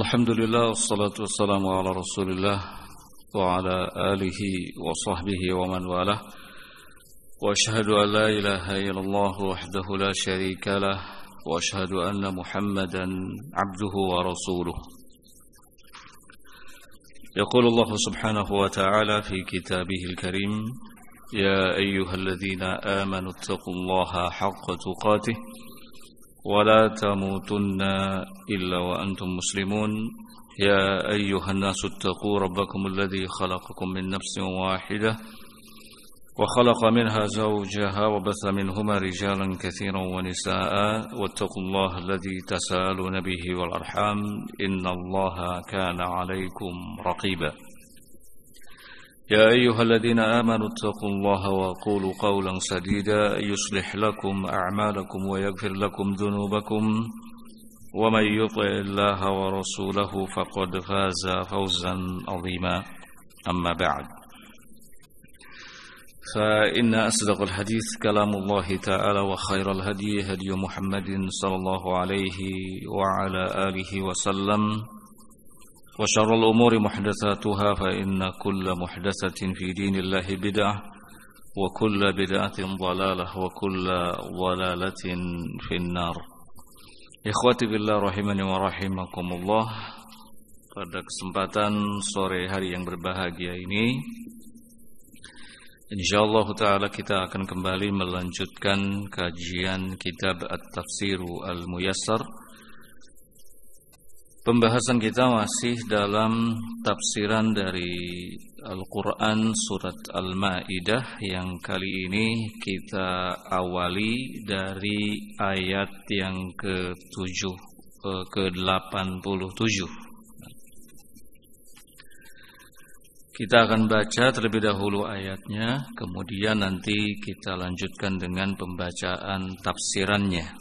Alhamdulillah, wassalatu wassalamu ala rasulillah wa ala alihi wa sahbihi wa man walah. Wa ashhadu an la ilaha illallah wahdahu la sharika lah wa ashhadu anna Muhammadan abduhu wa rasuluh. Yaqulu Allah subhanahu wa ta'ala fi kitabihil karim, ya ayyuhalladzina amanu ittaqullaha haqqa tuqatih ولا تموتن إلا وأنتم مسلمون يا أيها الناس اتقوا ربكم الذي خلقكم من نفس واحدة وخلق منها زوجها وبث منهما رجالا كثيرا ونساء واتقوا الله الذي تساءلون به والأرحام إن الله كان عليكم رقيبا يا أيها الذين آمنوا اتقوا الله وقولوا قولا سديدا يصلح لكم أعمالكم ويغفر لكم ذنوبكم ومن يطع الله ورسوله فقد فاز فوزا عظيما أما بعد فإن أصدق الحديث كلام الله تعالى وخير الهدي هدي محمد صلى الله عليه وعلى آله وسلم وشر الأمور محدثاتها فإن كل محدثة في دين الله بدعة وكل بدعة ضلالة وكل ضلالة في النار. Ikhwati billah rahimani wa rahimakumullah. Pada kesempatan sore hari yang berbahagia ini, insyaallah ta'ala kita akan kembali melanjutkan kajian kitab At-Tafsiru Al-Muyassar. Pembahasan kita masih dalam tafsiran dari Al-Quran Surat Al-Ma'idah, yang kali ini kita awali dari ayat yang ke-87. Kita akan baca terlebih dahulu ayatnya, kemudian nanti kita lanjutkan dengan pembacaan tafsirannya.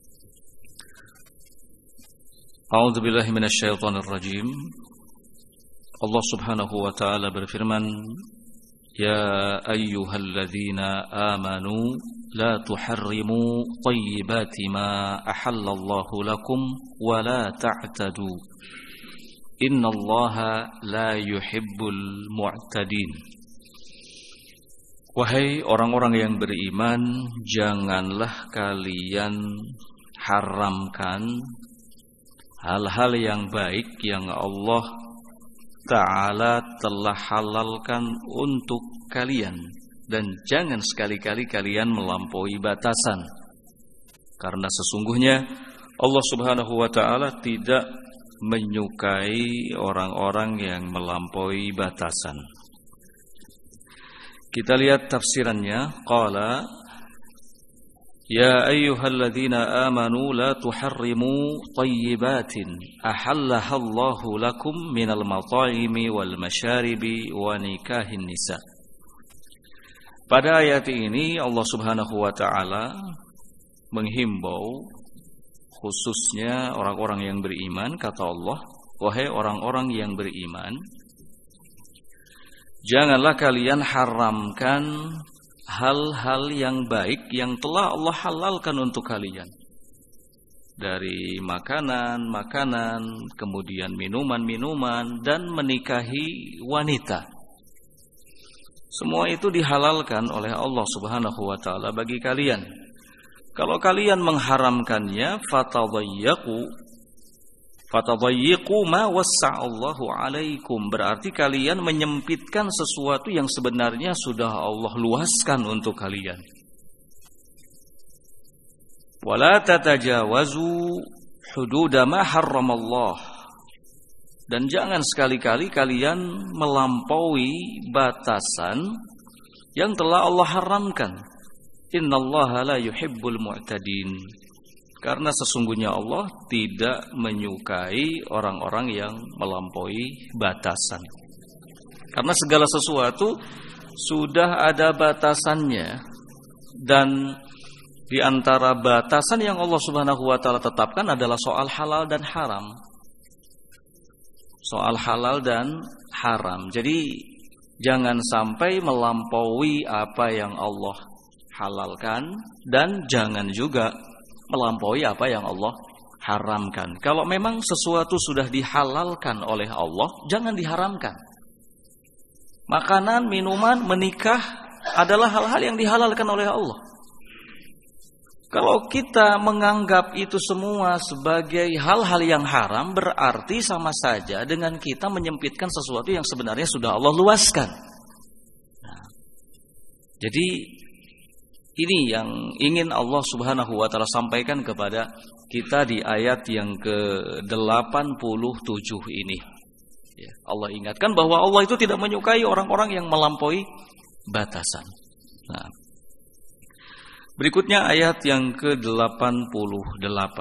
A'udzu billahi minasyaitonir rajim. Allah Subhanahu wa taala berfirman, ya ayyuhalladzina amanu la tuharrimu thayyibati ma ahallallahu lakum wa la ta'tadu innallaha la yuhibbul mu'tadin. Wahai orang-orang yang beriman, janganlah kalian haramkan hal-hal yang baik yang Allah Ta'ala telah halalkan untuk kalian, dan jangan sekali-kali kalian melampaui batasan, karena sesungguhnya Allah Subhanahu wa Ta'ala tidak menyukai orang-orang yang melampaui batasan. Kita lihat tafsirannya. Qala ya ayyuhalladzina amanu la tuharrimu thayyibatin ahallahallahu lakum minal mata'imi wal masyaribi wa nikahin nisa. Pada ayat ini Allah Subhanahu wa taala menghimbau khususnya orang-orang yang beriman. Kata Allah, wahai orang-orang yang beriman, janganlah kalian haramkan hal-hal yang baik yang telah Allah halalkan untuk kalian, dari makanan, kemudian minuman, dan menikahi wanita. Semua itu dihalalkan oleh Allah Subhanahu wa ta'ala bagi kalian. Kalau kalian mengharamkannya, fatadayyiqu ma wassa'allahu alaikum, berarti kalian menyempitkan sesuatu yang sebenarnya sudah Allah luaskan untuk kalian. Wala tatajawazu hududa ma harramallah, dan jangan sekali-kali kalian melampaui batasan yang telah Allah haramkan. Innallaha la yuhibbul mu'tadin, karena sesungguhnya Allah tidak menyukai orang-orang yang melampaui batasan. Karena segala sesuatu sudah ada batasannya, dan di antara batasan yang Allah Subhanahu wa taala tetapkan adalah soal halal dan haram. Soal halal dan haram. Jadi jangan sampai melampaui apa yang Allah halalkan, dan jangan juga melampaui apa yang Allah haramkan. Kalau memang sesuatu sudah dihalalkan oleh Allah, jangan diharamkan. Makanan, minuman, menikah adalah hal-hal yang dihalalkan oleh Allah. Kalau kita menganggap itu semua sebagai hal-hal yang haram, berarti sama saja dengan kita menyempitkan sesuatu yang sebenarnya sudah Allah luaskan. Nah, jadi ini yang ingin Allah Subhanahu wa taala sampaikan kepada kita di ayat yang ke-87 ini. Ya, Allah ingatkan bahwa Allah itu tidak menyukai orang-orang yang melampaui batasan. Nah, berikutnya ayat yang ke-88.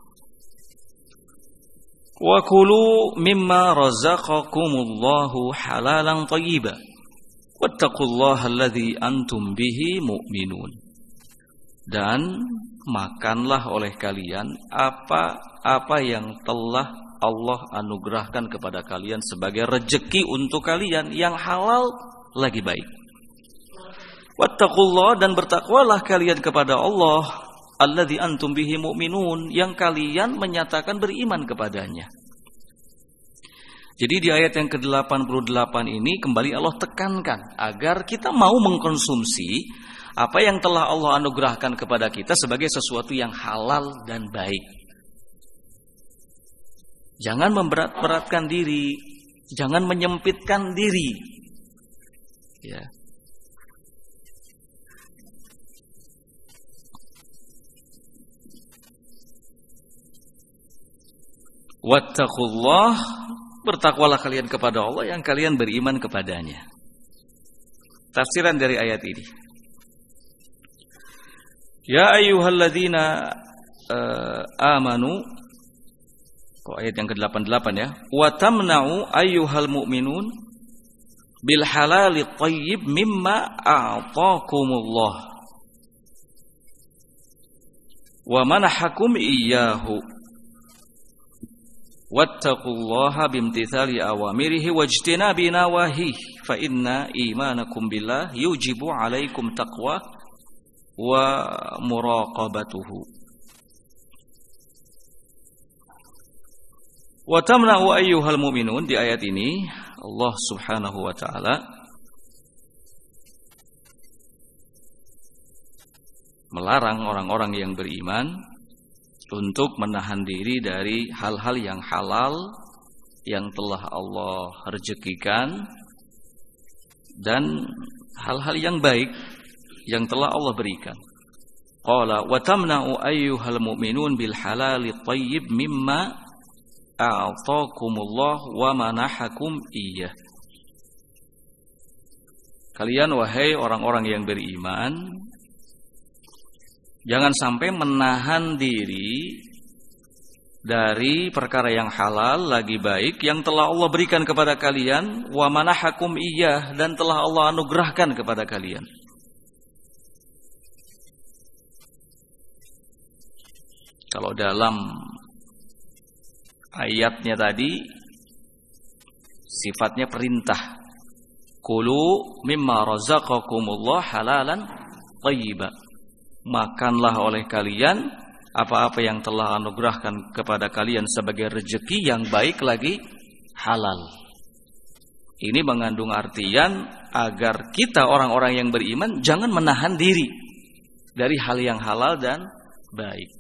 Wa kulu mimma razaqakumullahu halalan thayyiban wattaqullaha alladzi antum bihi mu'minun. Dan makanlah oleh kalian apa yang telah Allah anugerahkan kepada kalian sebagai rezeki untuk kalian yang halal lagi baik. Wattaqullah, dan bertakwalah kalian kepada Allah alladzi antum bihi mu'minun, yang kalian menyatakan beriman kepadanya. Jadi di ayat yang ke-88 ini kembali Allah tekankan agar kita mau mengkonsumsi apa yang telah Allah anugerahkan kepada kita sebagai sesuatu yang halal dan baik. Jangan memberat-beratkan diri, jangan menyempitkan diri. Ya. Wattaqullah, bertakwalah kalian kepada Allah yang kalian beriman kepadanya. Tafsiran dari ayat ini. Ya ayyuhalladzina amanu, ayat yang ke-88 ya. Wa tamna'u ayyuhal mu'minun bil halali thayyib mimma a'taakumullah wa manahakum iyyahu wattaqullaha bimtithali awamirihi wajtinabi nawahihi fa inna imanakum billah yujibu 'alaikum taqwa wa muraqabatuhu. Wa tamna'u ayyuhal mu'minun, di ayat ini Allah Subhanahu wa taala melarang orang-orang yang beriman untuk menahan diri dari hal-hal yang halal yang telah Allah rezekikan dan hal-hal yang baik yang telah Allah berikan. Qala wa tamna'u ayyuhal mu'minun bil halali thayyib mimma a'taakumullah wa manahakum iyyah. Kalian wahai orang-orang yang beriman, jangan sampai menahan diri dari perkara yang halal lagi baik yang telah Allah berikan kepada kalian, wa manahakum iyyah, dan telah Allah anugerahkan kepada kalian. Kalau dalam ayatnya tadi sifatnya perintah. Kulu mimma razaqakumullah halalan thayyiban. Makanlah oleh kalian apa-apa yang telah anugerahkan kepada kalian sebagai rezeki yang baik lagi halal. Ini mengandung artian agar kita orang-orang yang beriman jangan menahan diri dari hal yang halal dan baik.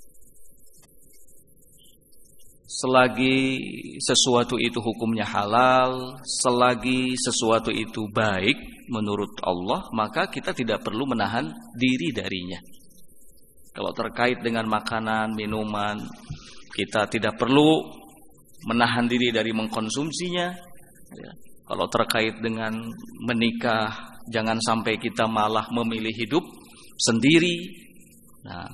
Selagi sesuatu itu hukumnya halal, selagi sesuatu itu baik menurut Allah, maka kita tidak perlu menahan diri darinya. Kalau terkait dengan makanan, minuman, kita tidak perlu menahan diri dari mengkonsumsinya. Kalau terkait dengan menikah, jangan sampai kita malah memilih hidup sendiri. Nah,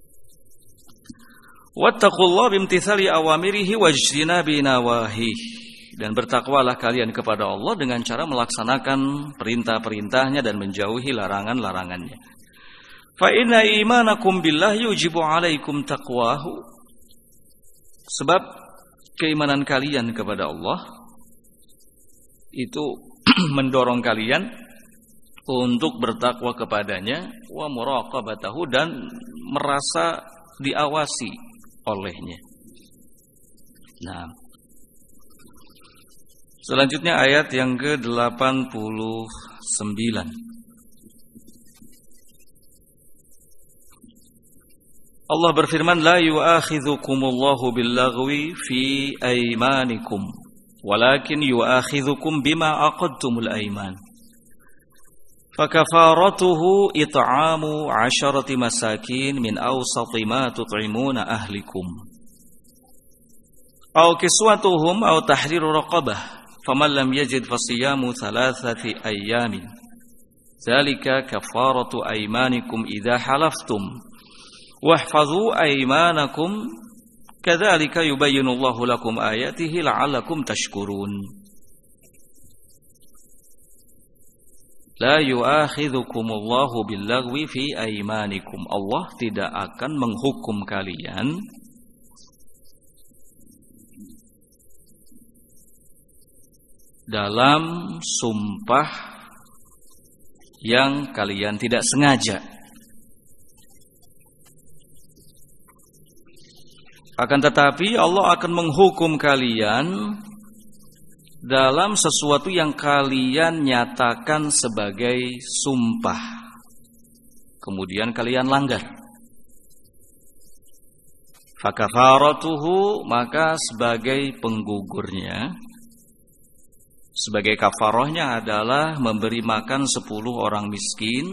wattaqullaha bimtithali awamirihi wajtinabi nawahihi, dan bertakwalah kalian kepada Allah dengan cara melaksanakan perintah-perintahnya dan menjauhi larangan-larangannya. Fa inna imanakum billah yujibu 'alaikum taqwahu, sebab keimanan kalian kepada Allah itu mendorong kalian untuk bertakwa kepadanya, wa muraqabatahu, dan merasa diawasi olehnya. Nah, selanjutnya ayat yang ke-89. Allah berfirman, la yu'akhidhukumullahu billaghwi fi aymanikum walakin yu'akhidhukum bima aqadtumul ayman. Fakafaratuhu it'amu 'asharati masakin min awsati ma tut'imuna ahlikum. Aw kiswatuhum aw tahriru raqabah. Faman lam yajid fasiyamu 3 ayyamin. Dzalika kafaratu aymanikum idza halaftum. Wahfazu aymanakum kadzalika yubayyinullahu lakum ayatihi la'allakum tashkurun. La yu'akhidhukumullahu billaghwi fi aymanikum. Allah tidak akan menghukum kalian dalam sumpah yang kalian tidak sengaja. Akan tetapi Allah akan menghukum kalian dalam sesuatu yang kalian nyatakan sebagai sumpah, kemudian kalian langgar. Fakafaratuhu, maka sebagai penggugurnya, sebagai kafarahnya adalah memberi makan 10 orang miskin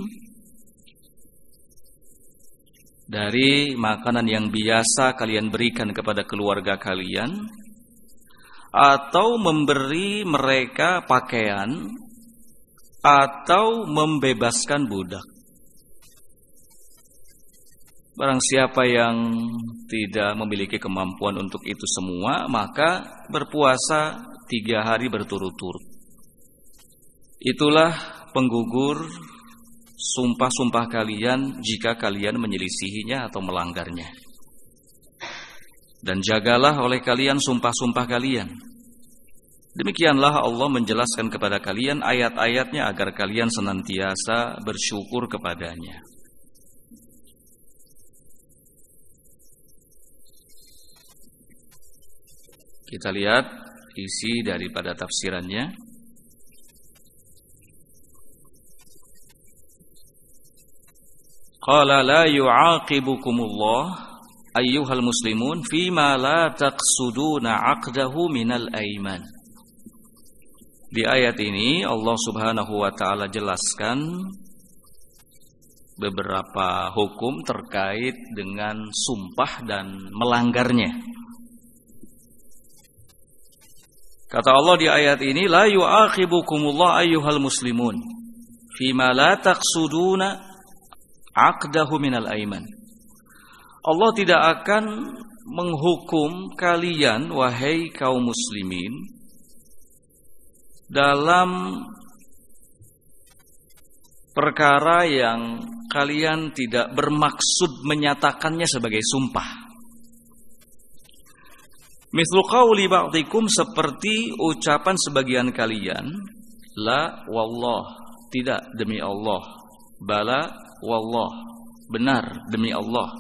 dari makanan yang biasa kalian berikan kepada keluarga kalian, atau memberi mereka pakaian, atau membebaskan budak. Barang siapa yang tidak memiliki kemampuan untuk itu semua, maka berpuasa 3 hari berturut-turut. Itulah penggugur sumpah-sumpah kalian jika kalian menyelisihinya atau melanggarnya. Dan jagalah oleh kalian sumpah-sumpah kalian. Demikianlah Allah menjelaskan kepada kalian ayat-ayatnya agar kalian senantiasa bersyukur kepadanya. Kita lihat isi daripada tafsirannya. Qala la yu'aqibukumullah ayyuhal muslimun fima la taqsuduna 'aqdahu minal aiman. Di ayat ini Allah Subhanahu wa taala jelaskan beberapa hukum terkait dengan sumpah dan melanggarnya. Kata Allah di ayat ini, la yu'aqibukumullah ayyuhal muslimun fima la taqsuduna 'aqdahu minal aiman. Allah tidak akan menghukum kalian wahai kaum muslimin dalam perkara yang kalian tidak bermaksud menyatakannya sebagai sumpah. Mithlu qauli ba'dikum, seperti ucapan sebagian kalian, la wallah, tidak demi Allah, bala wallah, benar demi Allah.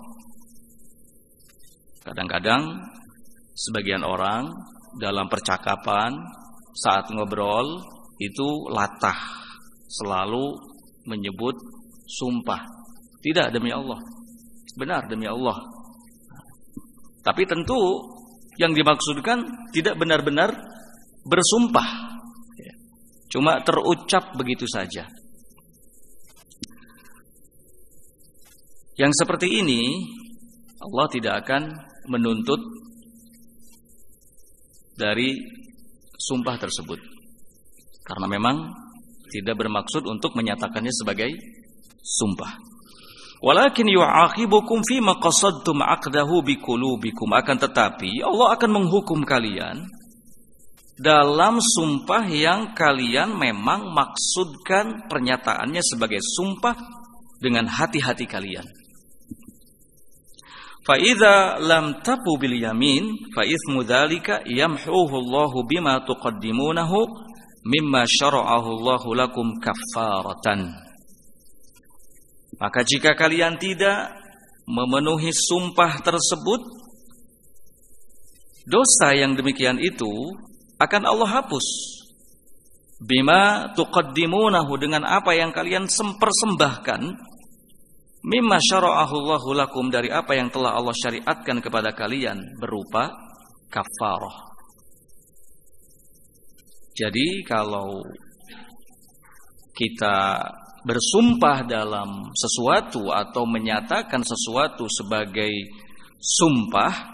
Kadang-kadang sebagian orang dalam percakapan saat ngobrol itu latah, selalu menyebut sumpah. Tidak demi Allah, benar demi Allah. Tapi tentu yang dimaksudkan tidak benar-benar bersumpah, cuma terucap begitu saja. Yang seperti ini Allah tidak akan menuntut dari sumpah tersebut, karena memang tidak bermaksud untuk menyatakannya sebagai sumpah. Walakin yu'aqibukum fima qasadtum 'aqdahu biqulubikum, akan tetapi Allah akan menghukum kalian dalam sumpah yang kalian memang maksudkan pernyataannya sebagai sumpah dengan hati-hati kalian. Fa idza lam tabu bil yamin fa itsmu dzalika yamhuhu Allahu bima tuqaddimunahu mimma syara'ahu Allahu lakum kaffaratan. Maka jika kalian tidak memenuhi sumpah tersebut, dosa yang demikian itu akan Allah hapus. Bima tuqaddimunahu, dengan apa yang kalian persembahkan, mimma syara'ahu Allahu lakum, dari apa yang telah Allah syariatkan kepada kalian berupa kafarah. Jadi kalau kita bersumpah dalam sesuatu atau menyatakan sesuatu sebagai sumpah,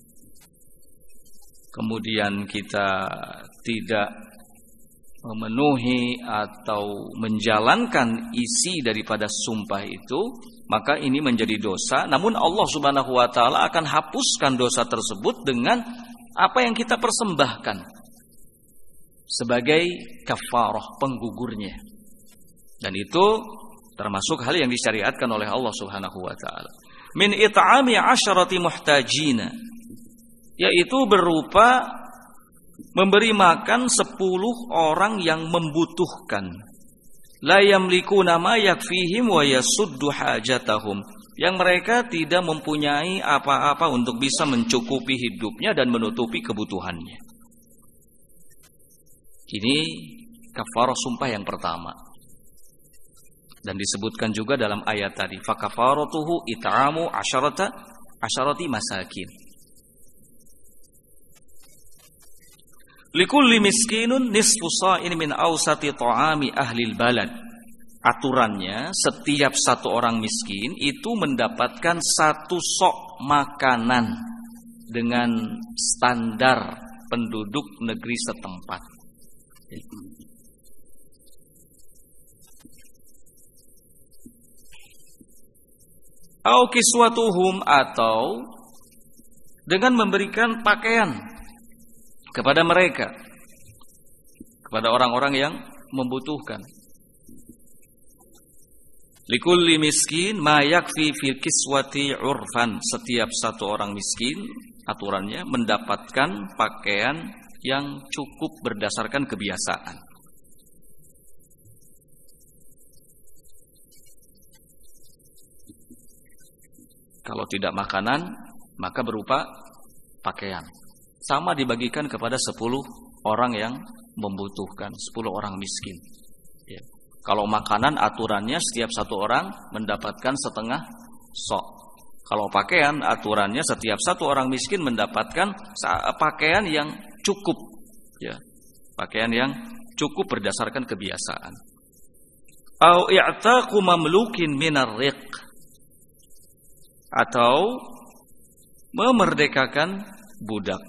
kemudian kita tidak memenuhi atau menjalankan isi daripada sumpah itu, maka ini menjadi dosa. Namun Allah Subhanahu wa taala akan hapuskan dosa tersebut dengan apa yang kita persembahkan sebagai kafarah, penggugurnya. Dan itu termasuk hal yang disyariatkan oleh Allah Subhanahu wa taala. Min it'ami 'asharati muhtajina, yaitu berupa memberi makan 10 orang yang membutuhkan. La yamlikuna ma yakfihim wa yasuddu hajatahum, yang mereka tidak mempunyai apa-apa untuk bisa mencukupi hidupnya dan menutupi kebutuhannya. Ini kafarah sumpah yang pertama. Dan disebutkan juga dalam ayat tadi, fa kafaratuhu it'amu 'asharati masakin. Likulli miskinun nisfu sa'in min awsati ta'ami ahlil balad. Aturannya setiap satu orang miskin itu mendapatkan 1 sok makanan dengan standar penduduk negeri setempat. Au kiswatuhum, atau dengan memberikan pakaian kepada mereka, kepada orang-orang yang membutuhkan. Likulli miskin ma yakfi fil kiswati urfan. Setiap satu orang miskin aturannya mendapatkan pakaian yang cukup berdasarkan kebiasaan. Kalau tidak makanan, maka berupa pakaian. Sama dibagikan kepada 10 orang yang membutuhkan, 10 orang miskin. Ya. Kalau makanan aturannya setiap satu orang mendapatkan setengah sok. Kalau pakaian aturannya setiap satu orang miskin mendapatkan pakaian yang cukup. Ya. Pakaian yang cukup berdasarkan kebiasaan. Au i'taqu mamlukin minar riq, atau memerdekakan budak.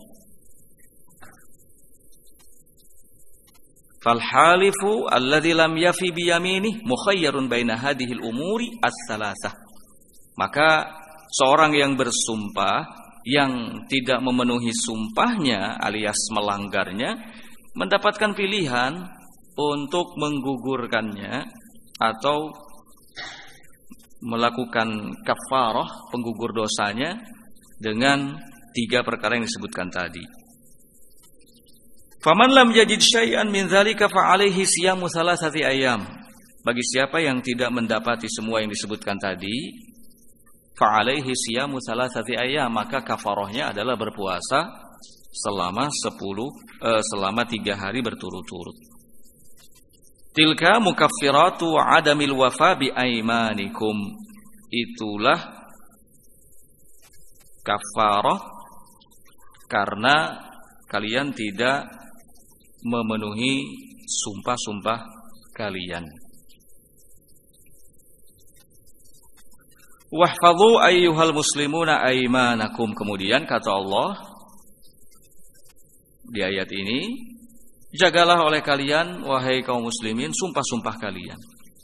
Fal halifu alladzi lam yafi bi yaminih mukhayyarun baina hadhil umuri as-salasah. Maka seorang yang bersumpah yang tidak memenuhi sumpahnya alias melanggarnya mendapatkan pilihan untuk menggugurkannya atau melakukan kafarah, penggugur dosanya, dengan 3 perkara yang disebutkan tadi. Faman lam yajid syai'an min dzalika fa 'alaihi siyamu thalathati ayyam. Bagi siapa yang tidak mendapati semua yang disebutkan tadi, fa 'alaihi siyamu thalathati ayyam, maka kafarahnya adalah berpuasa selama 3 hari berturut-turut. Tilka mukaffiratu adamil wafa bi aimanikum. Itulah kafarah karena kalian tidak memenuhi sumpah-sumpah kalian. Wahfadhu ayyuhal muslimuna aimanakum. Kemudian kata Allah di ayat ini, jagalah oleh kalian, wahai kaum muslimin, sumpah-sumpah kalian.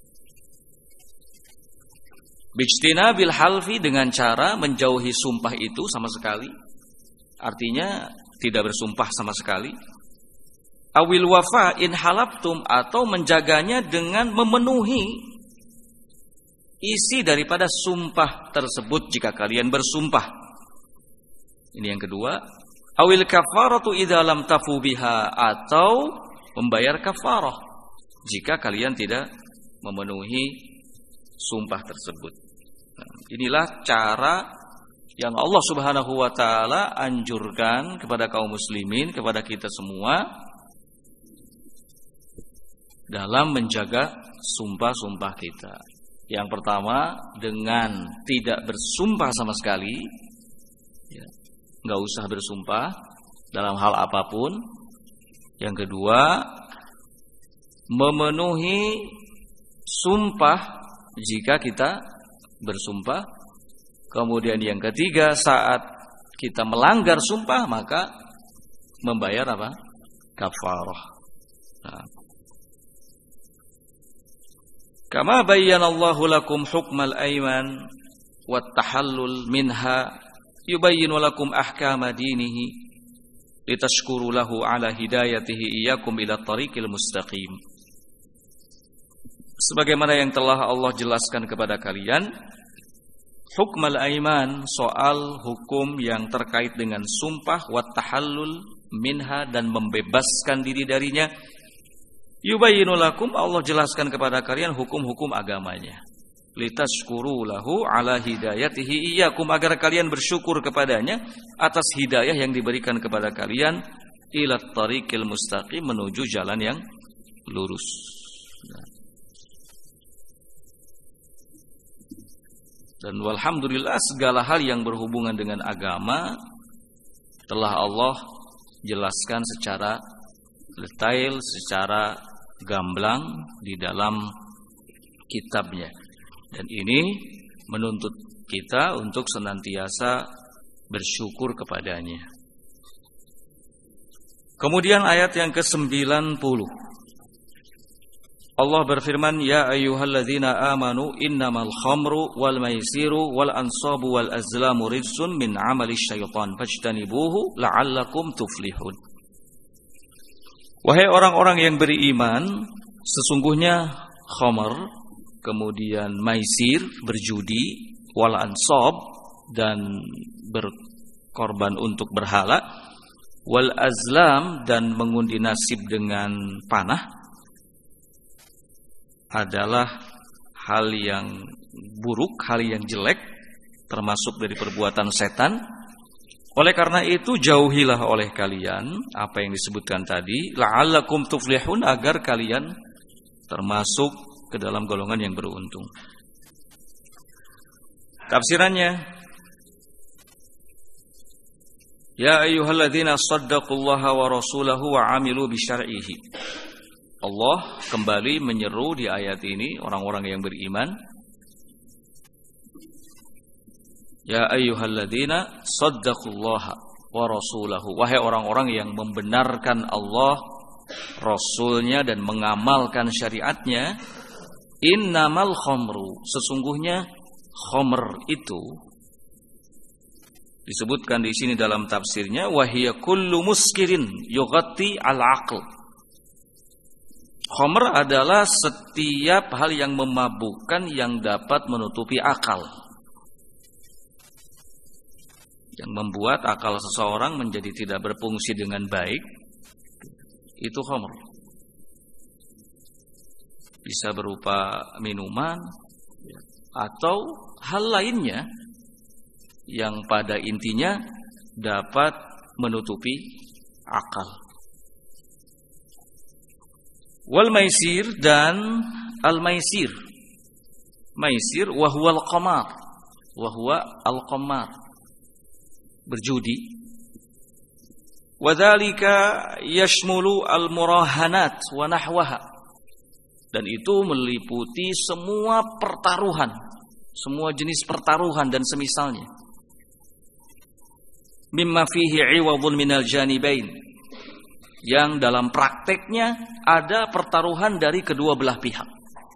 Bijtina bil halfi, dengan cara menjauhi sumpah itu sama sekali. Artinya tidak bersumpah sama sekali. Awil wafa in halaftum, atau menjaganya dengan memenuhi isi daripada sumpah tersebut jika kalian bersumpah. Ini yang kedua. Awil kafaratu idza lam tafu biha, atau membayar kafarah jika kalian tidak memenuhi sumpah tersebut. Nah, inilah cara yang Allah Subhanahu wa taala anjurkan kepada kaum muslimin, kepada kita semua dalam menjaga sumpah-sumpah kita. Yang pertama, dengan tidak bersumpah sama sekali, ya, nggak usah bersumpah dalam hal apapun. Yang kedua, memenuhi sumpah jika kita bersumpah. Kemudian yang ketiga, saat kita melanggar sumpah maka membayar apa? Kafarah. Nah. Kama bayyanallahu lakum hukmal aiman wat tahallul minha yubayyinu lakum ahkama dinihi litashkuru lahu ala hidayatihi iyyakum ila tariqil mustaqim. Sebagaimana yang telah Allah jelaskan kepada kalian hukmal aiman, soal hukum yang terkait dengan sumpah, wat tahallul minha, dan membebaskan diri darinya. Yubayyinu lakum, Allah jelaskan kepada kalian hukum-hukum agamanya. Litashkuru lahu ala hidayatihi iyyakum, agar kalian bersyukur kepadanya atas hidayah yang diberikan kepada kalian ila tariqil mustaqim, menuju jalan yang lurus. Dan walhamdulillah segala hal yang berhubungan dengan agama telah Allah jelaskan secara detail, secara gamblang di dalam kitabnya. Dan ini menuntut kita untuk senantiasa bersyukur kepadanya. Kemudian ayat yang ke-90, Allah berfirman, ya ayyuhalladzina amanu innamal khamru wal maisiru wal ansabu wal azlamu rijsun min amali syaitan fajtanibuhu la'allakum tuflihun. Wahai orang-orang yang beriman, sesungguhnya khamr, kemudian maisir, berjudi, wal ansab, dan berkorban untuk berhala, wal azlam, dan mengundi nasib dengan panah, adalah hal yang buruk, hal yang jelek, termasuk dari perbuatan setan. Oleh karena itu jauhilah oleh kalian apa yang disebutkan tadi, la'allakum tuflihun, agar kalian termasuk ke dalam golongan yang beruntung. Tafsirannya, ya ayyuhalladzina saddaqullaha wa rasulahu wa amilu bi syar'ihi. Allah kembali menyeru di ayat ini orang-orang yang beriman. Ya ayyuhalladzina saddaqullaha wa rasulahu. Wahai orang-orang yang membenarkan Allah, Rasulnya, dan mengamalkan syariatnya. Innamal khamru, sesungguhnya khamr itu disebutkan di sini dalam tafsirnya, wahiya kullu muskirin yughatti al-aql. Khamr adalah setiap hal yang memabukkan yang dapat menutupi akal, yang membuat akal seseorang menjadi tidak berfungsi dengan baik. Itu khamr. Bisa berupa minuman atau hal lainnya yang pada intinya dapat menutupi akal. Wal maisir, dan al maisir. Maisir wahwa al-qamar, wahwa al-qamar, berjudi. Wadzalika yashmulu al-murahanat wa nahwaha, dan itu meliputi semua pertaruhan, semua jenis pertaruhan dan semisalnya. Mimma fihi 'iwadun minal janibain, yang dalam prakteknya ada pertaruhan dari kedua belah pihak.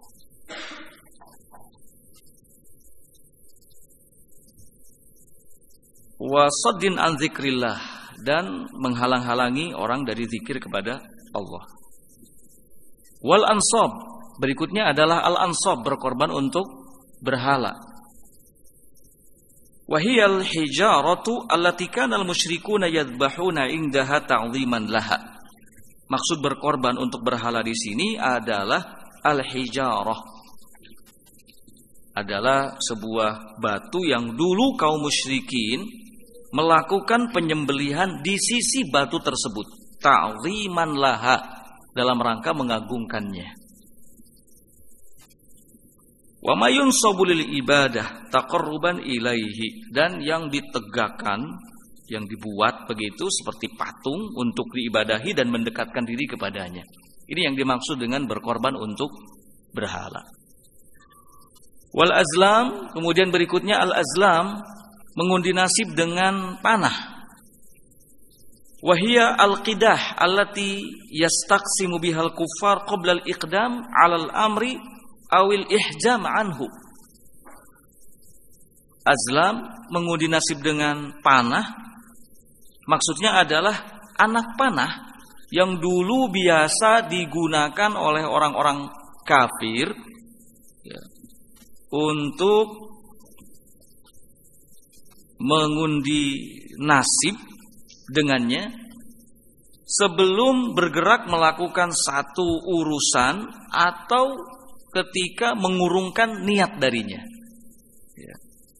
Wa saddin an dzikrillah, dan menghalang-halangi orang dari zikir kepada Allah. Wal ansab, berikutnya adalah al ansab, berkorban untuk berhala. Wahiyal hijaratu allati kana al musyrikuuna yadhbahuna indaha ta'dhiman laha. Maksud berkorban untuk berhala di sini adalah al-hijarah, adalah sebuah batu yang dulu kaum musyrikin melakukan penyembelihan di sisi batu tersebut, ta'ziman laha, dalam rangka mengagungkannya. Wa ma yunsabu lil ibadah taqarruban ilaihi, dan yang ditegakkan, yang dibuat begitu seperti patung untuk diibadahi dan mendekatkan diri kepadanya. Ini yang dimaksud dengan berkorban untuk berhala. Wal azlam, kemudian berikutnya al azlam, mengundi nasib dengan panah. Wahia al-qidah allati yastaqsimu bihal kuffar qabla al-iqdam 'ala al-amri awil ihjam anhu. Azlam, mengundi nasib dengan panah, maksudnya adalah anak panah yang dulu biasa digunakan oleh orang-orang kafir ya, untuk mengundi nasib dengannya sebelum bergerak melakukan satu urusan atau ketika mengurungkan niat darinya. Ya.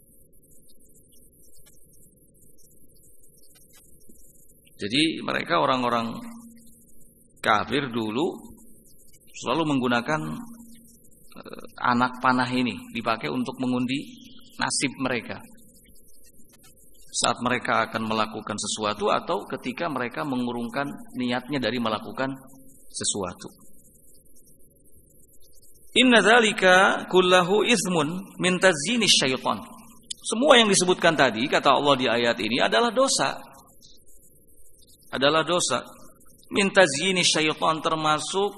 Jadi mereka orang-orang kafir dulu selalu menggunakan anak panah ini, dipakai untuk mengundi nasib mereka saat mereka akan melakukan sesuatu atau ketika mereka mengurungkan niatnya dari melakukan sesuatu. Inna dzalika kullahu itsmun min tazyini syaitan. Semua yang disebutkan tadi, kata Allah di ayat ini, adalah dosa. Adalah dosa. Min tazyini syaitan, termasuk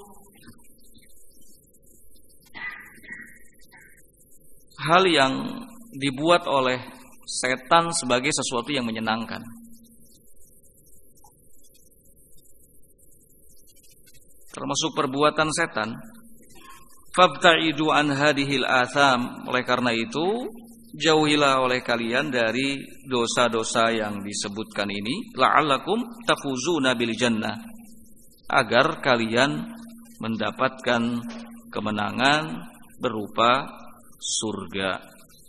hal yang dibuat oleh setan sebagai sesuatu yang menyenangkan. Termasuk perbuatan setan. Fabta'idu an hadhil atham. Oleh karena itu, jauhilah oleh kalian dari dosa-dosa yang disebutkan ini, la'allakum tafuzuna bil jannah, agar kalian mendapatkan kemenangan berupa surga.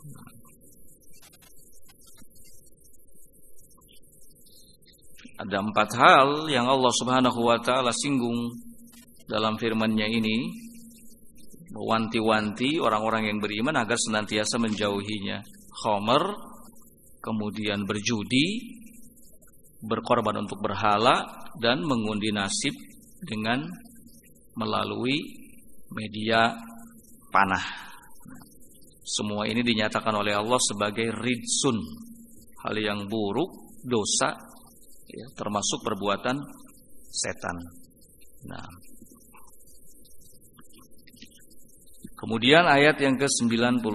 Ada 4 hal yang Allah Subhanahu wa taala singgung dalam firman-Nya ini, mewanti-wanti orang-orang yang beriman agar senantiasa menjauhinya. Khamar, kemudian berjudi, berkorban untuk berhala, dan mengundi nasib dengan melalui media panah. Semua ini dinyatakan oleh Allah sebagai ridsun, hal yang buruk, dosa, ya, termasuk perbuatan setan. Nah, kemudian ayat yang ke-91,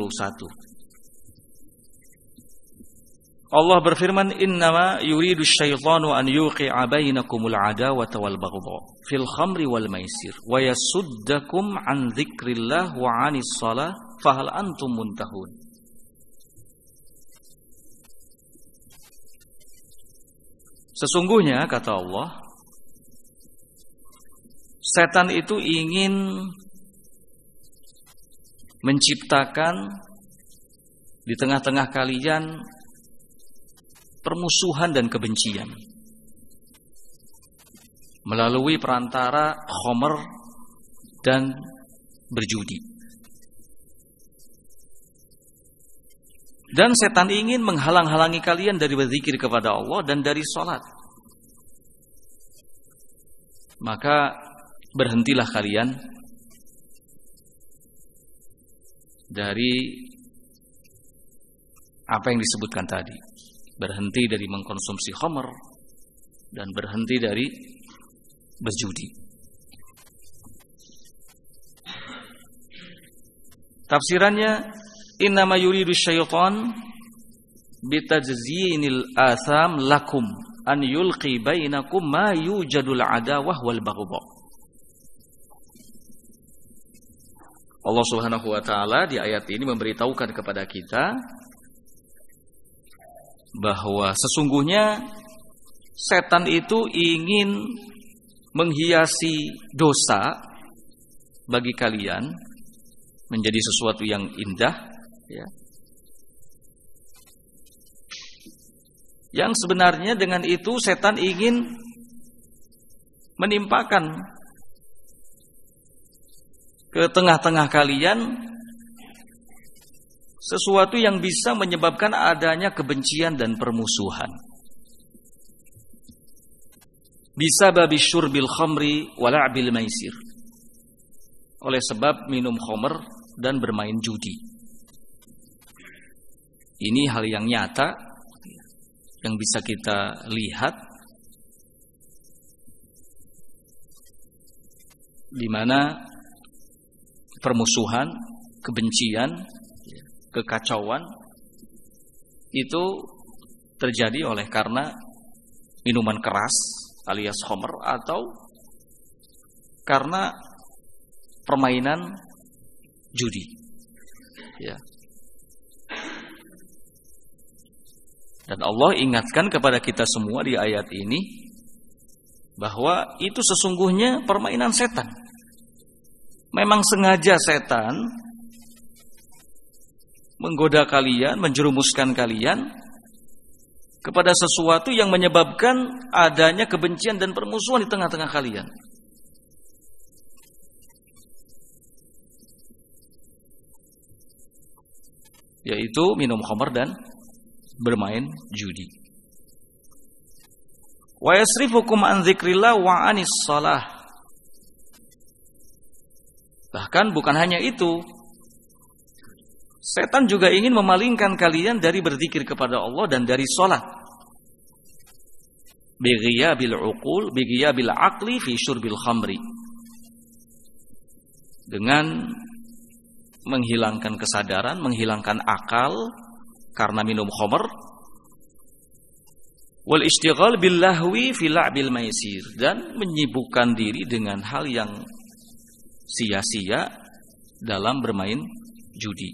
Allah berfirman, innama yuridu syaitanu an yuqi'a bainakumul adawata wal baghdha fil khamri wal maisir wa yasuddakum an dzikrillah wa 'anis shalah fahal antum muntahun. Sesungguhnya, kata Allah, setan itu ingin menciptakan di tengah-tengah kalian permusuhan dan kebencian melalui perantara khamr dan berjudi. Dan setan ingin menghalang-halangi kalian dari berzikir kepada Allah dan dari salat. Maka berhentilah kalian dari apa yang disebutkan tadi. Berhenti dari mengkonsumsi khamr dan berhenti dari berjudi. Tafsirannya, innama yuridu syaitan bitajzinil atham lakum an yulqi bainakum ma yujadul adawah wal baghdha. Allah Subhanahu wa taala di ayat ini memberitahukan kepada kita bahwa sesungguhnya setan itu ingin menghiasi dosa bagi kalian menjadi sesuatu yang indah Ya. Yang sebenarnya dengan itu setan ingin menimpakan ke tengah-tengah kalian sesuatu yang bisa menyebabkan adanya kebencian dan permusuhan. Bisa babi syurbil khamri wala'bil maisir. Oleh sebab minum khamr dan bermain judi. Ini hal yang nyata yang bisa kita lihat, di mana permusuhan, kebencian, kekacauan itu terjadi oleh karena minuman keras alias khamr atau karena permainan judi. Ya. Dan Allah ingatkan kepada kita semua di ayat ini bahwa itu sesungguhnya permainan setan. Memang sengaja setan menggoda kalian, menjerumuskan kalian kepada sesuatu yang menyebabkan adanya kebencian dan permusuhan di tengah-tengah kalian. Yaitu minum khamr dan bermain judi. Wa yasrifukum an dzikrillah wa anis shalah. Bahkan bukan hanya itu, setan juga ingin memalingkan kalian dari berzikir kepada Allah dan dari salat. Bighiyabil uqul, bighiyabil aqli fi syurbil khamri. Dengan menghilangkan kesadaran, menghilangkan akal karena minum khamr, wal istighal bil lahwi fi la'bil maisir, dan menyibukkan diri dengan hal yang sia-sia dalam bermain judi.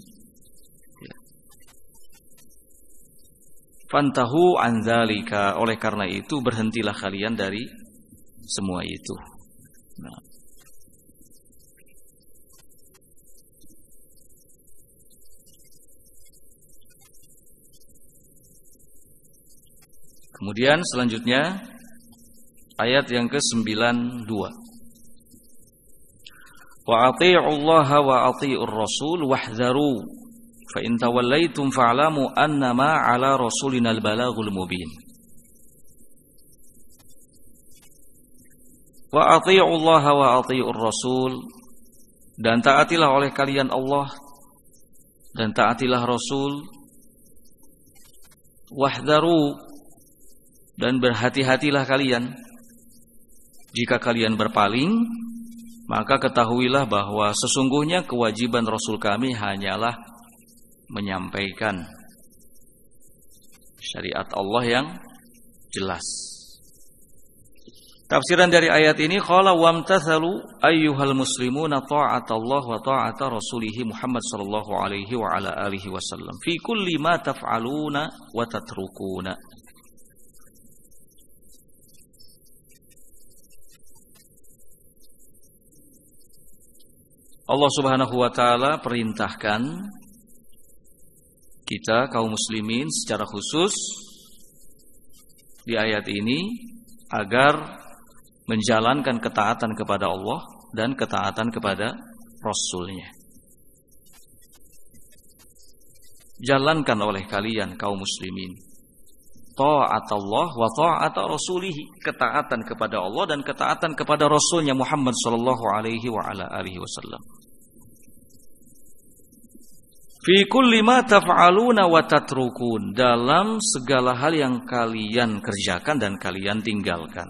Fantahu an dzalika, oleh karena itu berhentilah kalian dari semua itu. Nah. Kemudian selanjutnya ayat yang ke-92. Wa athi'ullaha wa athi'ur rasul wahdharu fa in tawallaitum fa'lamu annama 'ala rasulina al-balaghul mubin. Wa athi'ullaha wa athi'ur rasul, dan taatilah oleh kalian Allah dan taatilah Rasul. Wahdharu, dan berhati-hatilah kalian. Jika kalian berpaling, maka ketahuilah bahwa sesungguhnya kewajiban Rasul kami hanyalah menyampaikan syariat Allah yang jelas. Tafsiran dari ayat ini, qala wamtathalu ayyuhal muslimuna ta'atallah wa ta'ata rasulih Muhammad sallallahu alaihi wa ala alihi wasallam fi kulli ma taf'aluna wa tatrukuna. Allah Subhanahu wa taala perintahkan kita kaum muslimin secara khusus di ayat ini agar menjalankan ketaatan kepada Allah dan ketaatan kepada Rasul-Nya. Jalankan oleh kalian kaum muslimin ta'atullah wa ta'at rasulih, ketaatan kepada Allah dan ketaatan kepada Rasulnya Muhammad sallallahu alaihi wa ala alihi wasallam. Fi kulli ma taf'aluna wa tatrukun, dalam segala hal yang kalian kerjakan dan kalian tinggalkan.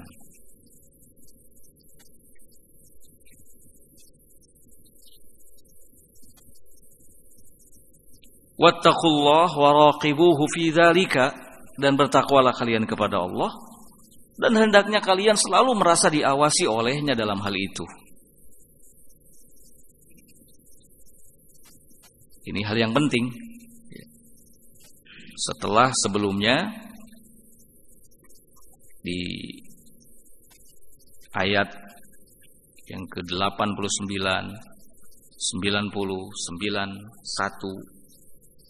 Wattaqullah wa raqibuhu fi dzalika, dan bertakwalah kalian kepada Allah dan hendaknya kalian selalu merasa diawasi olehnya dalam hal itu. Ini hal yang penting. Setelah sebelumnya di ayat yang ke-89, 90, 91,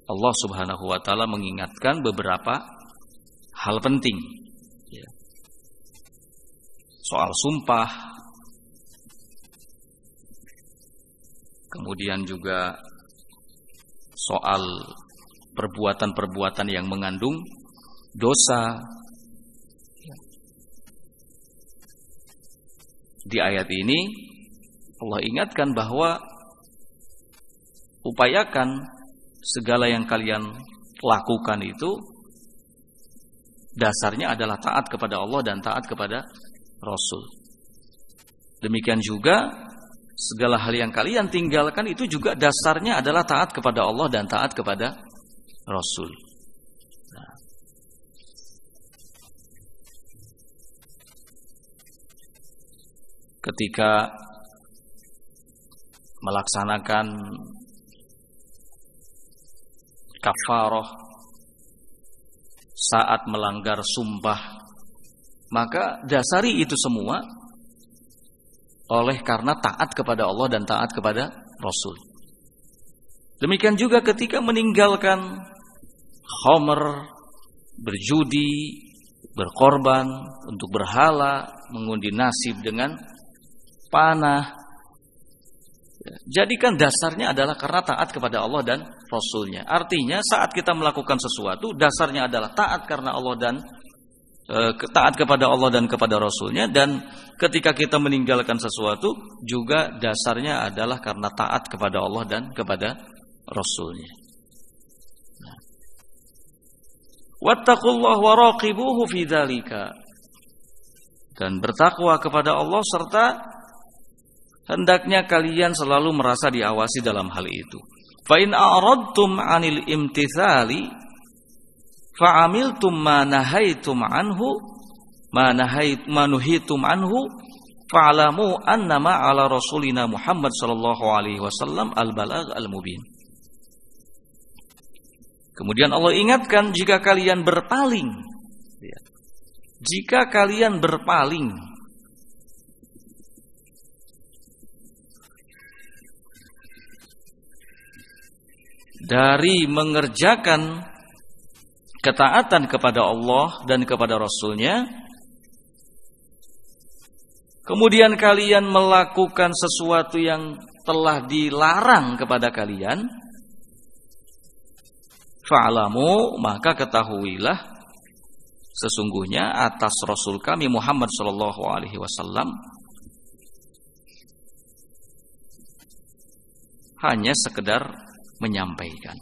Allah Subhanahu wa taala mengingatkan beberapa hal penting, ya. Soal sumpah, kemudian juga soal perbuatan-perbuatan yang mengandung dosa. Di ayat ini Allah ingatkan bahwa upayakan segala yang kalian lakukan itu dasarnya adalah taat kepada Allah dan taat kepada Rasul. Demikian juga segala hal yang kalian tinggalkan itu juga dasarnya adalah taat kepada Allah dan taat kepada Rasul. Nah. Ketika melaksanakan kafarah saat melanggar sumpah, maka dasari itu semua oleh karena taat kepada Allah dan taat kepada Rasul. Demikian juga ketika meninggalkan khamr, berjudi, berkorban untuk berhala, mengundi nasib dengan panah, jadikan dasarnya adalah karena taat kepada Allah dan Rasulnya. Artinya saat kita melakukan sesuatu, dasarnya adalah taat karena Allah dan taat kepada Allah dan kepada Rasulnya. Dan ketika kita meninggalkan sesuatu, juga dasarnya adalah karena taat kepada Allah dan kepada Rasulnya. Wattaqullaha waraqibuhu fi dzalika. Dan bertakwa kepada Allah serta hendaknya kalian selalu merasa diawasi dalam hal itu. Fa in a'radtum 'anil imtitsali fa'amiltum ma nahaitum anhu ma nuhitum anhu fa'lamu annama 'ala rasulina Muhammad sallallahu alaihi wasallam al-balagh al-mubin. Kemudian Allah ingatkan, jika kalian berpaling, dari mengerjakan ketaatan kepada Allah dan kepada Rasulnya, kemudian kalian melakukan sesuatu yang telah dilarang kepada kalian, fa'lamu, maka ketahuilah, sesungguhnya atas Rasul kami Muhammad sallallahu alaihi wasallam hanya sekedar menyampaikan.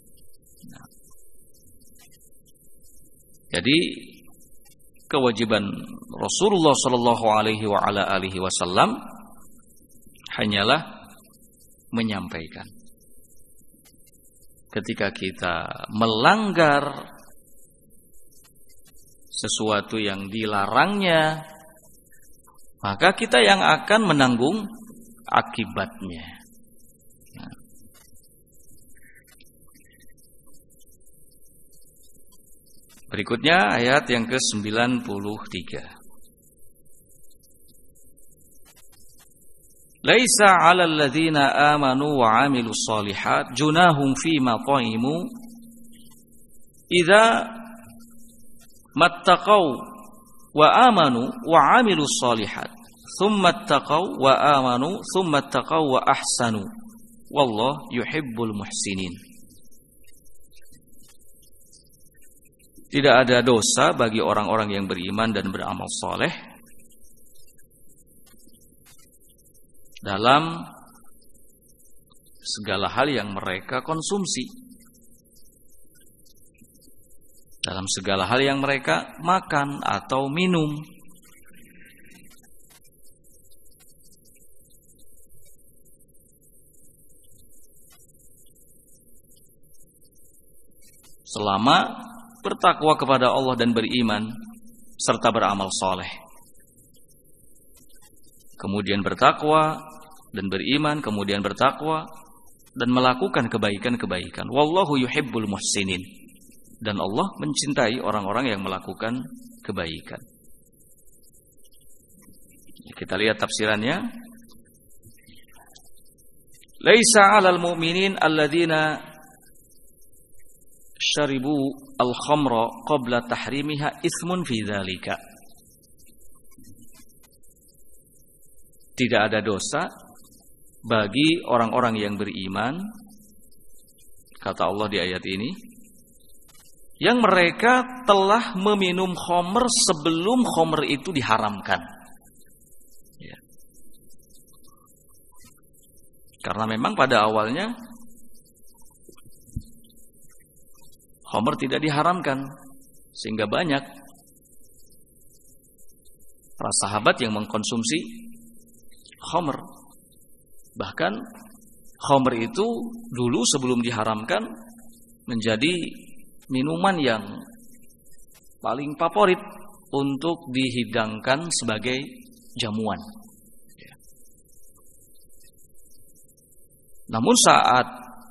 Jadi kewajiban Rasulullah sallallahu alaihi wa ala alihi wasallam hanyalah menyampaikan. Ketika kita melanggar sesuatu yang dilarangnya, maka kita yang akan menanggung akibatnya. Berikutnya ayat yang ke-93. Laisa 'alal ladzina amanu wa 'amilus shalihat junahum fima ta'imu idza mattaqau wa amanu wa 'amilus shalihat thumma ittaqau wa amanu thumma ittaqau wa ahsanu wallahu yuhibbul muhsinin. Tidak ada dosa bagi orang-orang yang beriman dan beramal saleh dalam segala hal yang mereka konsumsi, dalam segala hal yang mereka makan atau minum. Selama bertakwa kepada Allah dan beriman serta beramal saleh. Kemudian bertakwa dan beriman, kemudian bertakwa dan melakukan kebaikan-kebaikan. Wallahu yuhibbul muhsinin. Dan Allah mencintai orang-orang yang melakukan kebaikan. Kita lihat tafsirannya. Laisa 'alal mu'minin alladzina syaribu al-khamra qabla tahrimiha itsmun fi dzalika. Tidak ada dosa bagi orang-orang yang beriman, kata Allah di ayat ini, yang mereka telah meminum khamr sebelum khamr itu diharamkan. Ya. Karena memang pada awalnya khamr tidak diharamkan, sehingga banyak para sahabat yang mengkonsumsi khamr. Bahkan khamr itu dulu sebelum diharamkan menjadi minuman yang paling favorit untuk dihidangkan sebagai jamuan. Namun saat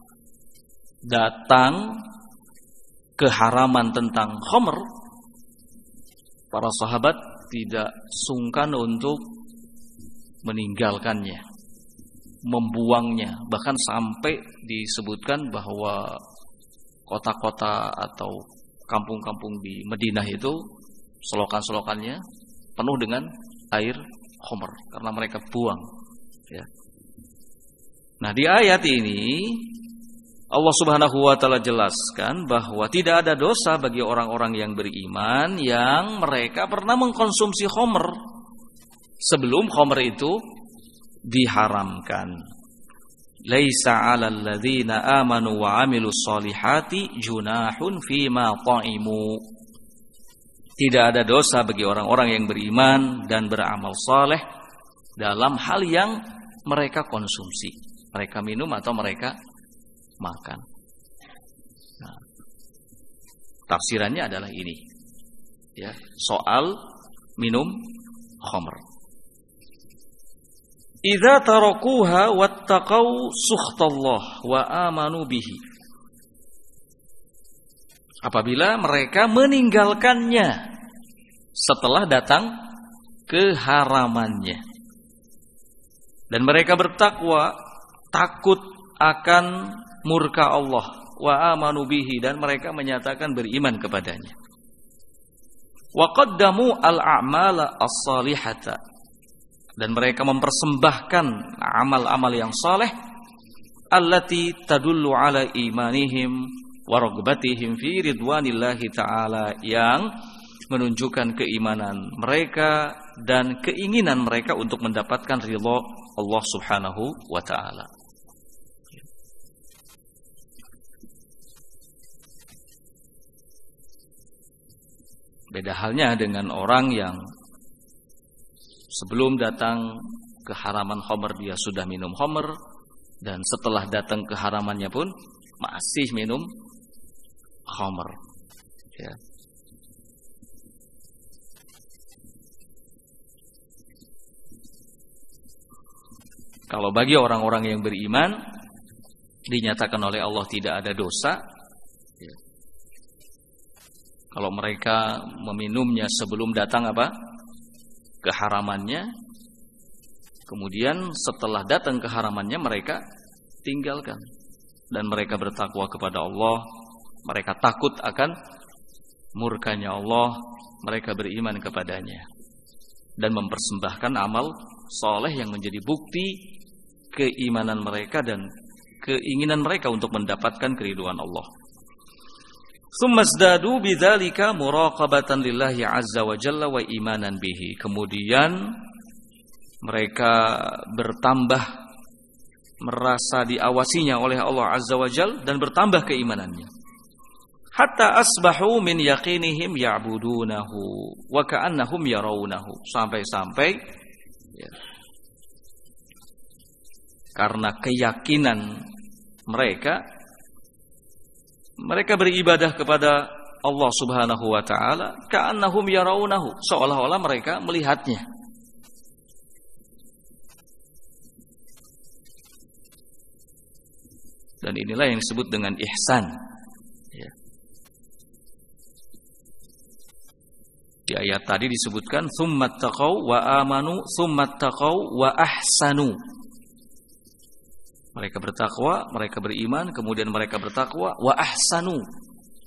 datang keharaman tentang khamr, para sahabat tidak sungkan untuk meninggalkannya, membuangnya. Bahkan sampai disebutkan bahwa kota-kota atau kampung-kampung di Madinah itu selokan-selokannya penuh dengan air khamr karena mereka buang. Ya. Nah, di ayat ini Allah Subhanahu wa taala jelaskan bahwa tidak ada dosa bagi orang-orang yang beriman yang mereka pernah mengkonsumsi khamr sebelum khamr itu diharamkan. Laisa 'alal ladzina amanu wa 'amilus solihati junahun fima ta'imu. Tidak ada dosa bagi orang-orang yang beriman dan beramal saleh dalam hal yang mereka konsumsi, mereka minum atau mereka makan. Nah, tafsirannya adalah ini, ya, soal minum khamr. Idza tarakuha wattaqau sukhtallah wa amanu bihi. Apabila mereka meninggalkannya setelah datang keharamannya, dan mereka bertakwa, takut akan murka Allah, wa amanu bihi, dan mereka menyatakan beriman kepadanya. Wa qaddamu al-a'mala as-salihata, dan mereka mempersembahkan amal-amal yang saleh, allati tadullu ala imanihim wa ragbatihim fi ridwanillahi ta'ala, yang menunjukkan keimanan mereka dan keinginan mereka untuk mendapatkan ridha Allah Subhanahu wa ta'ala. Beda halnya dengan orang yang sebelum datang keharaman khamr dia sudah minum khamr, dan setelah datang keharamannya pun masih minum khamr. Ya. Kalau bagi orang-orang yang beriman dinyatakan oleh Allah tidak ada dosa, ya, kalau mereka meminumnya sebelum datang keharamannya, kemudian setelah datang keharamannya mereka tinggalkan, dan mereka bertakwa kepada Allah, mereka takut akan murkanya Allah, mereka beriman kepadanya dan mempersembahkan amal soleh yang menjadi bukti keimanan mereka dan keinginan mereka untuk mendapatkan keridhaan Allah. Tsummazdadu bidzalika muraqabatan lillahi azza wa jalla wa imanan bihi. Kemudian mereka bertambah merasa diawasinya oleh Allah azza wa jalla dan bertambah keimanannya. Hatta asbahu min yaqinihim ya'budunahu wa ka'annahum yarawnahu. Sampai-sampai ya, karena keyakinan mereka beribadah kepada Allah Subhanahu wa ta'ala ka'annahum yarawnahu, seolah-olah mereka melihatnya. Dan inilah yang disebut dengan ihsan, ya. Di ayat tadi disebutkan tsummattaqau wa amanu tsummattaqau wa ahsanu. Mereka bertakwa, mereka beriman, kemudian mereka bertakwa wa ahsanu,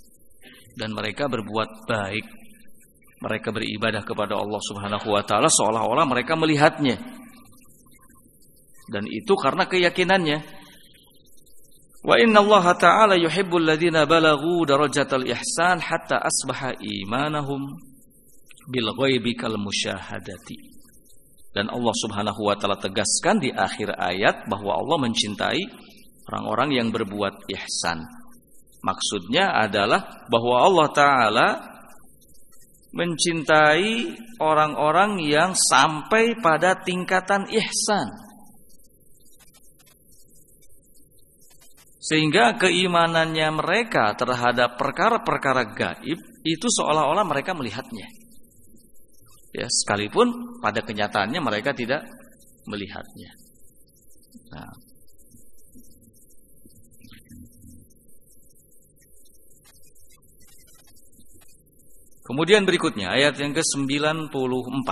dan mereka berbuat baik. Mereka beribadah kepada Allah Subhanahu wa taala seolah-olah mereka melihatnya. Dan itu karena keyakinannya. Wa inna Allah ta'ala yuhibbul ladzina balaghu darajatal ihsan hatta asbaha imanahum bil ghaibi kal musyahadati. Dan Allah Subhanahu wa taala tegaskan di akhir ayat bahwa Allah mencintai orang-orang yang berbuat ihsan. Maksudnya adalah bahwa Allah Ta'ala mencintai orang-orang yang sampai pada tingkatan ihsan. Sehingga keimanannya mereka terhadap perkara-perkara gaib itu seolah-olah mereka melihatnya. Ya, sekalipun pada kenyataannya mereka tidak melihatnya. Nah, kemudian berikutnya ayat yang ke-94.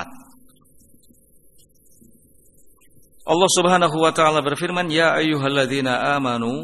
Allah Subhanahu wa taala berfirman, "Ya ayyuhalladzina amanu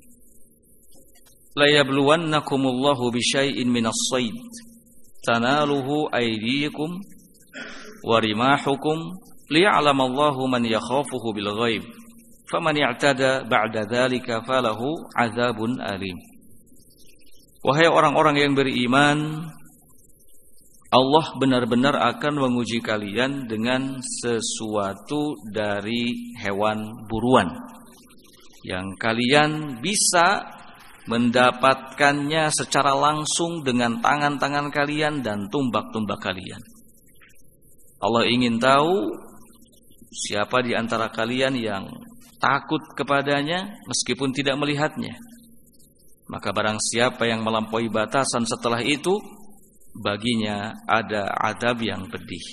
la yabluwannakumullahu bisyai'in minas shayd tanaluhu aydikum wa rimahukum liya'lamallahu man yakhafuhu bil ghaib faman i'tada ba'da dzalika falahu 'adzabun alim." Wahai orang-orang yang beriman, Allah benar-benar akan menguji kalian dengan sesuatu dari hewan buruan yang kalian bisa mendapatkannya secara langsung dengan tangan-tangan kalian dan tumbak-tumbak kalian. Allah ingin tahu siapa di antara kalian yang takut kepadanya meskipun tidak melihatnya. Maka barang siapa yang melampaui batasan setelah itu, baginya ada azab yang pedih.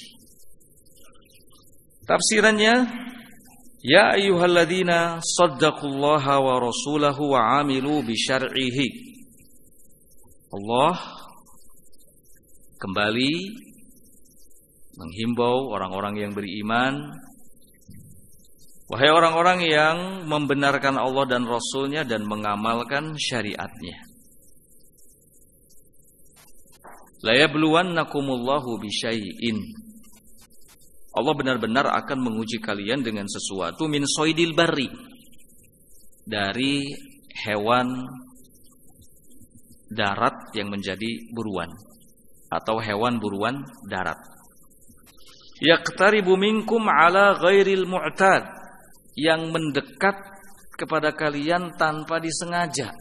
Tafsirannya, ya ayyuhalladzina saddaqullaha wa rasulahu wa amilu bi syar'ihi. Allah kembali menghimbau orang-orang yang beriman, wahai orang-orang yang membenarkan Allah dan Rasulnya dan mengamalkan syariatnya. La yabluwannakumullahu bisyai'in. Allah benar-benar akan menguji kalian dengan sesuatu min soidil barri, dari hewan darat yang menjadi buruan atau hewan buruan darat. Yaqtaribu minkum ala ghairil mu'tad, yang mendekat kepada kalian tanpa disengaja.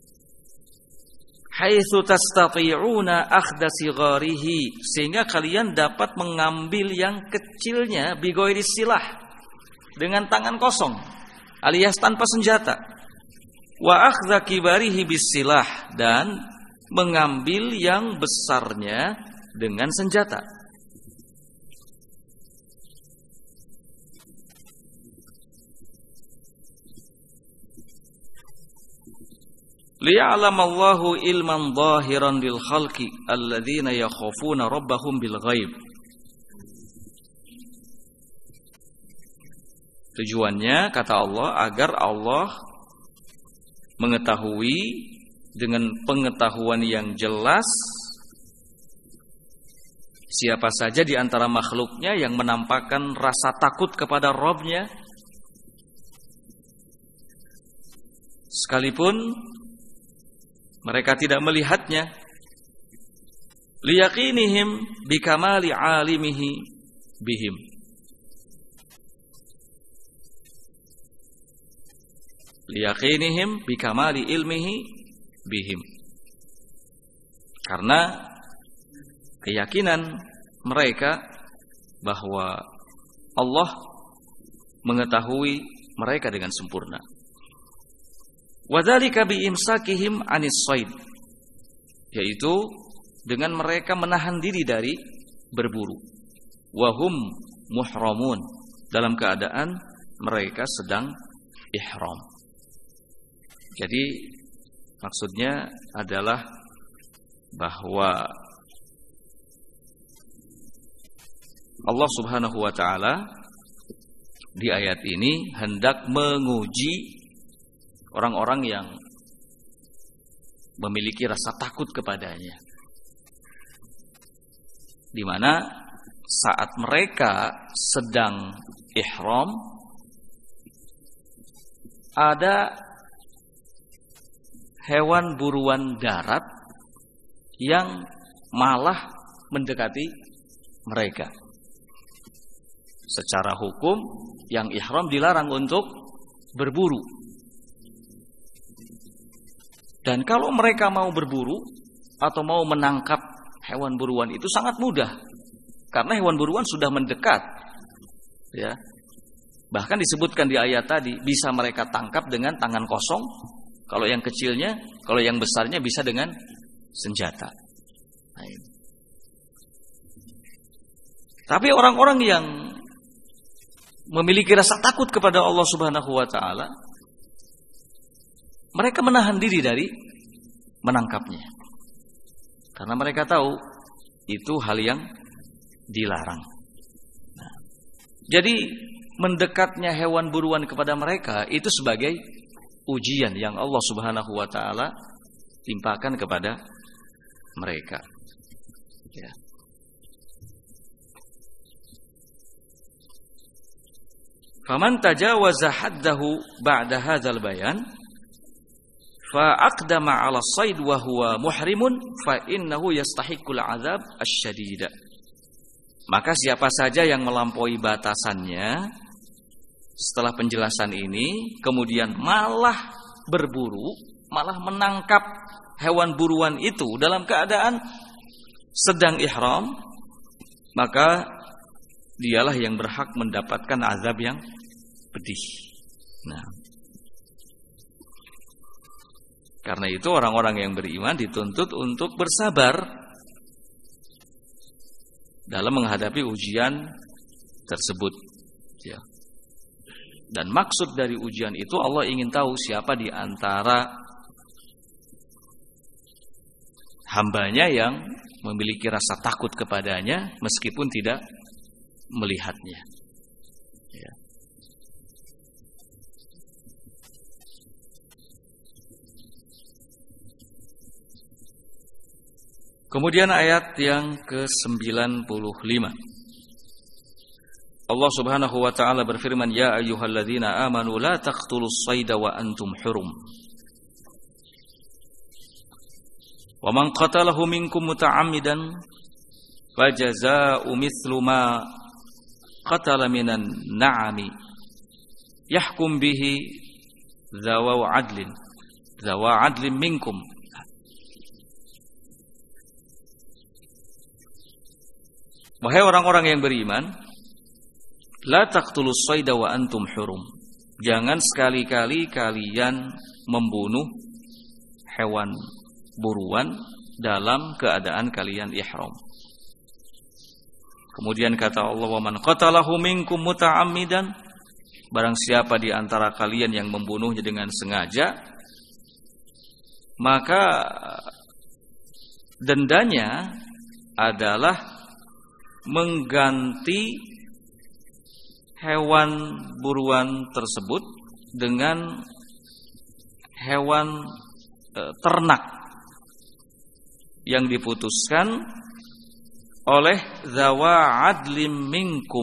Haitsu tastati'una akhda sigharihi, sehingga kalian dapat mengambil yang kecilnya bi ghairi silah, dengan tangan kosong alias tanpa senjata. Wa akhdha kibarihi bis silah, dan mengambil yang besarnya dengan senjata. Liya'lamallahu ilman zahiran lil khalqi alladzina yakhafuna rabbahum bil ghaib. Tujuannya, kata Allah, agar Allah mengetahui dengan pengetahuan yang jelas siapa saja di antara makhluknya yang menampakkan rasa takut kepada Rabb-nya, sekalipun mereka tidak melihatnya. Liyaqinihim bikamali alimihi bihim. Liyaqinihim bikamali ilmihi bihim. Karena keyakinan mereka bahwa Allah mengetahui mereka dengan sempurna. Wadzalika biimsakihim anis shayd, yaitu dengan mereka menahan diri dari berburu. Wahum muhramun, dalam keadaan mereka sedang ihram. Jadi maksudnya adalah bahwa Allah Subhanahu wa taala di ayat ini hendak menguji orang-orang yang memiliki rasa takut kepadanya, di mana saat mereka sedang ihram ada hewan buruan darat yang malah mendekati mereka. Secara hukum yang ihram dilarang untuk berburu. Dan kalau mereka mau berburu atau mau menangkap hewan buruan itu sangat mudah. Karena hewan buruan sudah mendekat. Ya. Bahkan disebutkan di ayat tadi, bisa mereka tangkap dengan tangan kosong. Kalau yang kecilnya, kalau yang besarnya bisa dengan senjata. Nah, tapi orang-orang yang memiliki rasa takut kepada Allah Subhanahu wa taala, mereka menahan diri dari menangkapnya. Karena mereka tahu itu hal yang dilarang. Nah, jadi mendekatnya hewan buruan kepada mereka itu sebagai ujian yang Allah Subhanahu wa taala timpakan kepada mereka. Ya. Faman tajawaza haddahu ba'da hadzal bayan fa aqdama 'ala as-sayd wa huwa muhrimun fa innahu yastahiqqul 'adzab asy-syadid. Maka siapa saja yang melampaui batasannya setelah penjelasan ini kemudian malah berburu, malah menangkap hewan buruan itu dalam keadaan sedang ihram, maka dialah yang berhak mendapatkan azab yang pedih. Nah, karena itu orang-orang yang beriman dituntut untuk bersabar dalam menghadapi ujian tersebut. Ya. Dan maksud dari ujian itu Allah ingin tahu siapa di antara hambanya yang memiliki rasa takut kepadanya meskipun tidak melihatnya. Ya. Kemudian ayat yang ke-95. Allah Subhanahu wa taala berfirman, "Ya ayyuhalladzina amanu la taqtulus sayda wa antum hurum. Wa man qatalahu minkum muta'ammidan fajazaa'u mithlu ma qatala minan na'ami yahkum bihi dzawa adlin minkum." Wahai orang-orang yang beriman, la taqtulus sayda wa antum hurum. Jangan sekali-kali kalian membunuh hewan buruan dalam keadaan kalian ihram. Kemudian kata Allah, "Wa man qatalahu minkum muta'ammidan." Barang siapa di antara kalian yang membunuhnya dengan sengaja, maka dendanya adalah mengganti hewan buruan tersebut dengan hewan ternak yang diputuskan oleh zawa adlim minkum,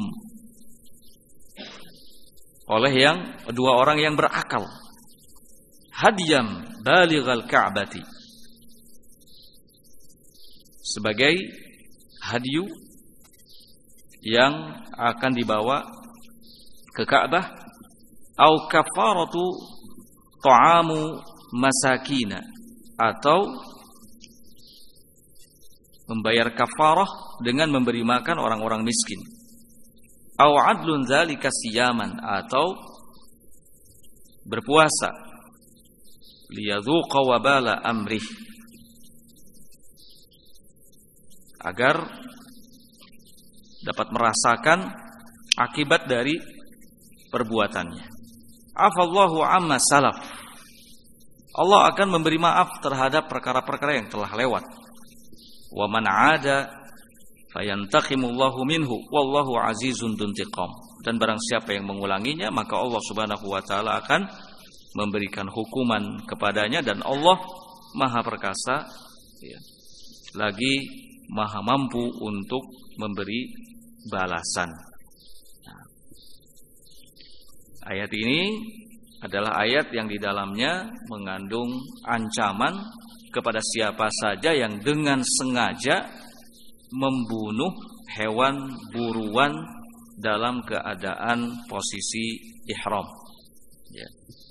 oleh yang dua orang yang berakal, hadiyam balighal ka'bati, sebagai hadiyu yang akan dibawa ke Ka'bah, au kafaratu ta'amu masakina, atau membayar kafarah dengan memberi makan orang-orang miskin, au adlun dzalika siyaman, atau berpuasa, liyadzuqa wabala amrih, agar dapat merasakan akibat dari perbuatannya. Afallahu amma salaf. Allah akan memberi maaf terhadap perkara-perkara yang telah lewat. Wa man 'ada fayantaqimullahu minhu wallahu azizun dzuntiqam. Dan barang siapa yang mengulanginya, maka Allah Subhanahu wa taala akan memberikan hukuman kepadanya, dan Allah Maha Perkasa, ya, lagi Maha mampu untuk memberi balasan. Ayat ini adalah ayat yang di dalamnya mengandung ancaman kepada siapa saja yang dengan sengaja membunuh hewan buruan dalam keadaan posisi ihram. Ya.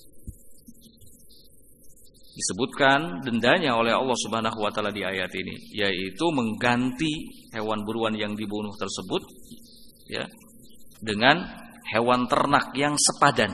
Disebutkan dendanya oleh Allah Subhanahu wa taala di ayat ini, yaitu mengganti hewan buruan yang dibunuh tersebut ya dengan hewan ternak yang sepadan,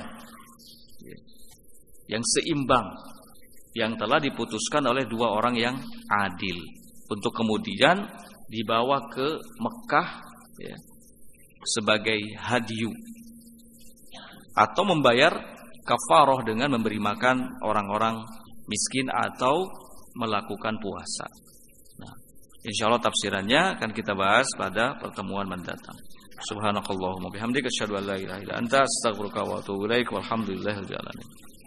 yang seimbang, yang telah diputuskan oleh dua orang yang adil, untuk kemudian dibawa ke Mekah ya, sebagai hadyu, atau membayar kafaroh dengan memberi makan orang-orang miskin atau melakukan puasa. Nah, insyaallah tafsirannya akan kita bahas pada pertemuan mendatang. Subhanakallahumma bihamdika asyhadu an la ilaha illa anta astaghfiruka wa atubu ilaik. Walhamdulillahirabbil alamin.